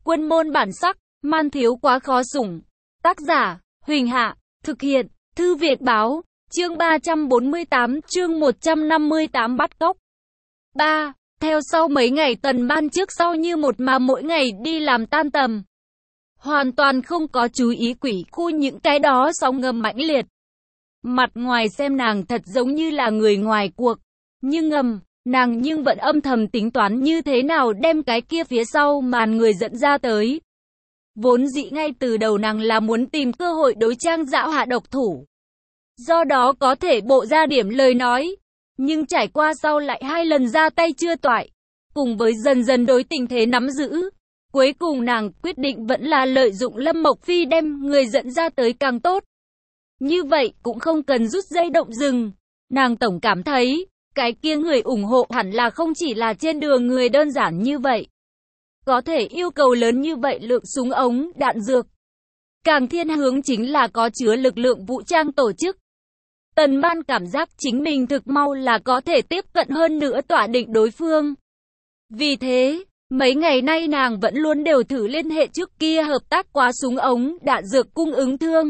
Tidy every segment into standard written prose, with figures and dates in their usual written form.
Quân môn bản sắc, man thiếu quá khó sủng. Tác giả, Huỳnh Hạ, thực hiện, Thư Viện Báo, chương 348, chương 158 bắt cóc. 3. Theo sau mấy ngày Tần Ban trước sau như một mà mỗi ngày đi làm tan tầm. Hoàn toàn không có chú ý quỷ khu những cái đó sóng ngầm mãnh liệt. Mặt ngoài xem nàng thật giống như là người ngoài cuộc, nhưng nàng vẫn âm thầm tính toán như thế nào đem cái kia phía sau màn người dẫn ra tới. Vốn dĩ ngay từ đầu nàng là muốn tìm cơ hội đối Trang Dã hạ độc thủ. Do đó có thể bộ ra điểm lời nói, nhưng trải qua sau lại 2 lần ra tay chưa toại, cùng với dần dần đối tình thế nắm giữ. Cuối cùng nàng quyết định vẫn là lợi dụng Lâm Mộc Phi đem người dẫn ra tới càng tốt. Như vậy cũng không cần rút dây động rừng. Nàng tổng cảm thấy, cái kia người ủng hộ hẳn là không chỉ là trên đường người đơn giản như vậy. Có thể yêu cầu lớn như vậy lượng súng ống, đạn dược. Càng thiên hướng chính là có chứa lực lượng vũ trang tổ chức. Tần Ban cảm giác chính mình thực mau là có thể tiếp cận hơn nữa tỏa định đối phương. Vì thế, mấy ngày nay nàng vẫn luôn đều thử liên hệ trước kia hợp tác quá súng ống, đạn dược cung ứng thương.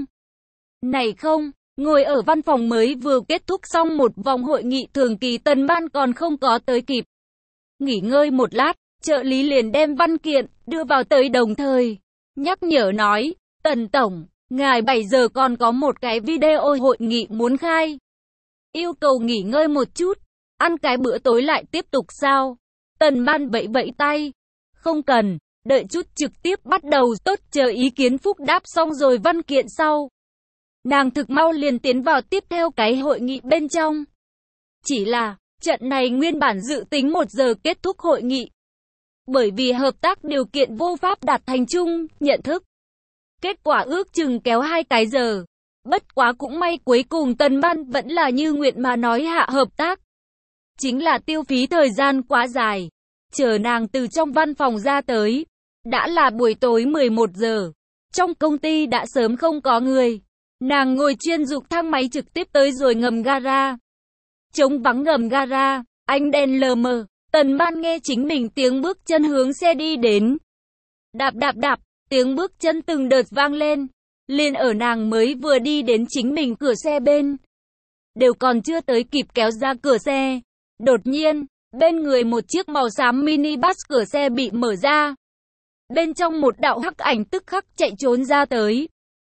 Này không, ngồi ở văn phòng mới vừa kết thúc xong một vòng hội nghị thường kỳ Tần Ban còn không có tới kịp. Nghỉ ngơi một lát, trợ lý liền đem văn kiện đưa vào tới đồng thời. Nhắc nhở nói, Tần Tổng, ngài 7 giờ còn có một cái video hội nghị muốn khai. Yêu cầu nghỉ ngơi một chút, ăn cái bữa tối lại tiếp tục sao? Tần Ban vẫy vẫy tay. Không cần, đợi chút trực tiếp bắt đầu, tốt, chờ ý kiến phúc đáp xong rồi văn kiện sau. Nàng thực mau liền tiến vào tiếp theo cái hội nghị bên trong. Chỉ là, trận này nguyên bản dự tính 1 giờ kết thúc hội nghị. Bởi vì hợp tác điều kiện vô pháp đạt thành chung, nhận thức. Kết quả ước chừng kéo 2 cái giờ. Bất quá cũng may cuối cùng Tần Ban vẫn là như nguyện mà nói hạ hợp tác. Chính là tiêu phí thời gian quá dài. Chờ nàng từ trong văn phòng ra tới. Đã là buổi tối 11 giờ. Trong công ty đã sớm không có người. Nàng ngồi chuyên dụng thang máy trực tiếp tới rồi ngầm gara. Trống vắng ngầm gara, ánh đèn lờ mờ. Tần Ban nghe chính mình tiếng bước chân hướng xe đi đến. Đạp đạp đạp, tiếng bước chân từng đợt vang lên. Liền ở nàng mới vừa đi đến chính mình cửa xe bên. Đều còn chưa tới kịp kéo ra cửa xe. Đột nhiên, bên người một chiếc màu xám mini bus cửa xe bị mở ra. Bên trong một đạo hắc ảnh tức khắc chạy trốn ra tới.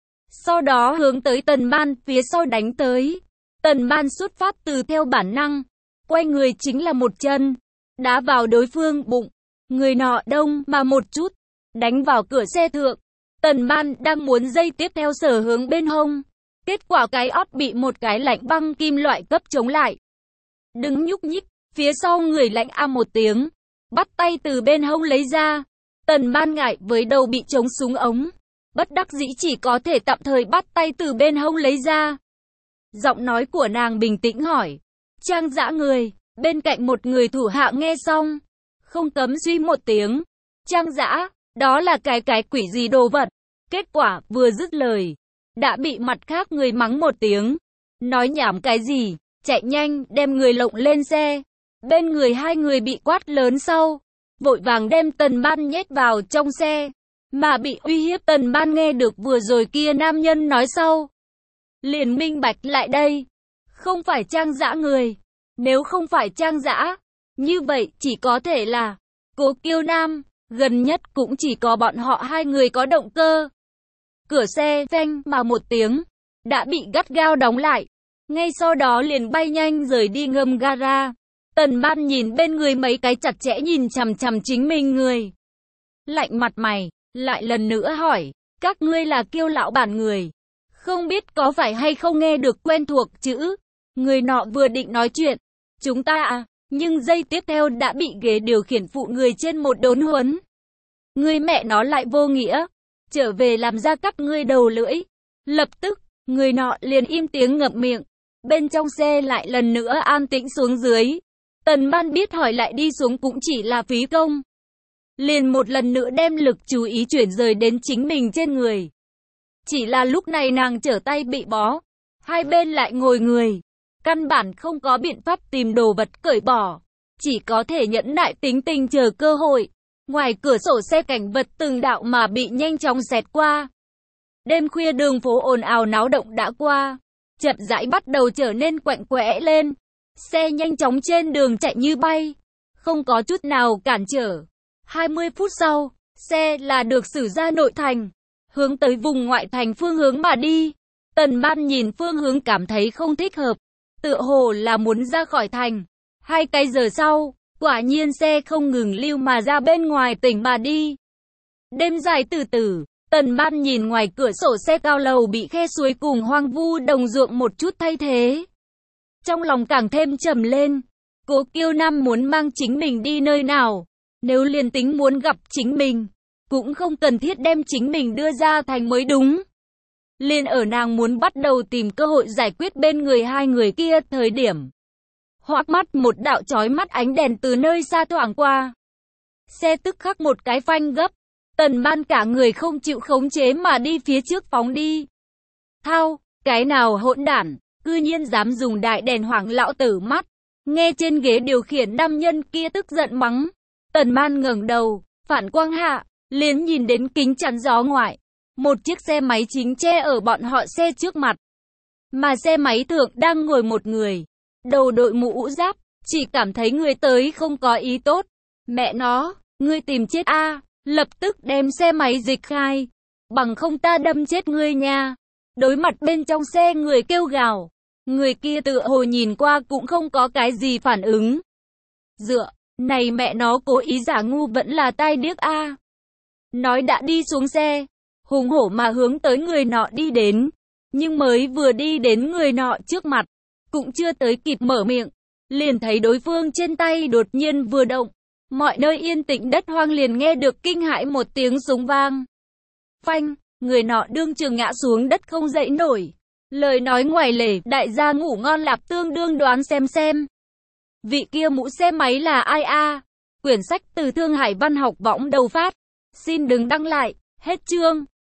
Sau đó hướng tới Tần Ban phía sau đánh tới. Tần Ban xuất phát từ theo bản năng. Quay người chính là một chân. Đá vào đối phương bụng. Người nọ đông mà một chút. Đánh vào cửa xe thượng. Tần Ban đang muốn dây tiếp theo sở hướng bên hông. Kết quả cái ót bị một cái lạnh băng kim loại cấp chống lại. Đừng nhúc nhích. Phía sau người lạnh a một tiếng. Bắt tay từ bên hông lấy ra. Tần Ban ngại với đầu bị chống súng ống. Bất đắc dĩ chỉ có thể tạm thời bắt tay từ bên hông lấy ra. Giọng nói của nàng bình tĩnh hỏi. Trang Dã người. Bên cạnh một người thủ hạ nghe xong. Không cấm suy một tiếng. Trang Dã, đó là cái quỷ gì đồ vật. Kết quả vừa dứt lời. Đã bị mặt khác người mắng một tiếng. Nói nhảm cái gì. Chạy nhanh đem người lộng lên xe. Bên người 2 người bị quát lớn sau. Vội vàng đem Tần Ban nhét vào trong xe. Mà bị uy hiếp Tần Ban nghe được vừa rồi kia nam nhân nói sau. Liền minh bạch lại đây. Không phải Trang Dã người. Nếu không phải Trang Dã, như vậy chỉ có thể là Cố Kiêu Nam. Gần nhất cũng chỉ có bọn họ 2 người có động cơ. Cửa xe phanh mà một tiếng. Đã bị gắt gao đóng lại. Ngay sau đó liền bay nhanh rời đi ngầm gara. Tần Ban nhìn bên người mấy cái chặt chẽ nhìn chằm chằm chính mình người. Lạnh mặt mày. Lại lần nữa hỏi, các ngươi là Kiêu lão bản người. Không biết có phải hay không nghe được quen thuộc chữ. Người nọ vừa định nói chuyện. Chúng ta à, nhưng giây tiếp theo đã bị ghế điều khiển phụ người trên một đốn huấn. Người mẹ nó lại vô nghĩa. Trở về làm ra cắt ngươi đầu lưỡi. Lập tức, người nọ liền im tiếng ngậm miệng. Bên trong xe lại lần nữa an tĩnh xuống dưới. Tần Ban biết hỏi lại đi xuống cũng chỉ là phí công. Liền một lần nữa đem lực chú ý chuyển rời đến chính mình trên người. Chỉ là lúc này nàng trở tay bị bó. 2 bên lại ngồi người. Căn bản không có biện pháp tìm đồ vật cởi bỏ. Chỉ có thể nhẫn nại tính tình chờ cơ hội. Ngoài cửa sổ xe cảnh vật từng đạo mà bị nhanh chóng xẹt qua. Đêm khuya đường phố ồn ào náo động đã qua. Chậm rãi bắt đầu trở nên quạnh quẽ lên. Xe nhanh chóng trên đường chạy như bay. Không có chút nào cản trở. 20 phút sau, xe là được xử ra nội thành. Hướng tới vùng ngoại thành phương hướng mà đi. Tần Ban nhìn phương hướng cảm thấy không thích hợp. Tựa hồ là muốn ra khỏi thành. 2 cái giờ sau, quả nhiên xe không ngừng lưu mà ra bên ngoài tỉnh mà đi. Đêm dài từ từ, Tần Ban nhìn ngoài cửa sổ xe cao lầu bị khe suối cùng hoang vu đồng ruộng một chút thay thế. Trong lòng càng thêm trầm lên. Cố Kiêu Nam muốn mang chính mình đi nơi nào. Nếu liền tính muốn gặp chính mình, cũng không cần thiết đem chính mình đưa ra thành mới đúng. Liền ở nàng muốn bắt đầu tìm cơ hội giải quyết bên người hai người kia thời điểm. Hoắc mắt một đạo chói mắt ánh đèn từ nơi xa thoảng qua. Xe tức khắc một cái phanh gấp. Tần Ban cả người không chịu khống chế mà đi phía trước phóng đi. Thao, cái nào hỗn đản, cư nhiên dám dùng đại đèn hoảng lão tử mắt. Nghe trên ghế điều khiển nam nhân kia tức giận mắng. Tần Ban ngẩng đầu, phản quang hạ, liền nhìn đến kính chắn gió ngoại. Một chiếc xe máy chính che ở bọn họ xe trước mặt. Mà xe máy thượng đang ngồi một người. Đầu đội mũ giáp, chỉ cảm thấy người tới không có ý tốt. Mẹ nó, ngươi tìm chết a, lập tức đem xe máy dịch khai. Bằng không ta đâm chết ngươi nha. Đối mặt bên trong xe người kêu gào. Người kia tựa hồ nhìn qua cũng không có cái gì phản ứng. Dựa, này mẹ nó cố ý giả ngu vẫn là tai điếc a. Nói đã đi xuống xe, hùng hổ mà hướng tới người nọ đi đến. Nhưng mới vừa đi đến người nọ trước mặt, cũng chưa tới kịp mở miệng, liền thấy đối phương trên tay đột nhiên vừa động. Mọi nơi yên tĩnh đất hoang liền nghe được kinh hãi một tiếng súng vang. Phanh, người nọ đương trường ngã xuống đất không dậy nổi. Lời nói ngoài lề, đại gia ngủ ngon lạp tương đương đoán xem. Vị kia mũ xe máy là ai a? Quyển sách từ Thương Hải Văn học võng đầu phát. Xin đừng đăng lại, hết chương.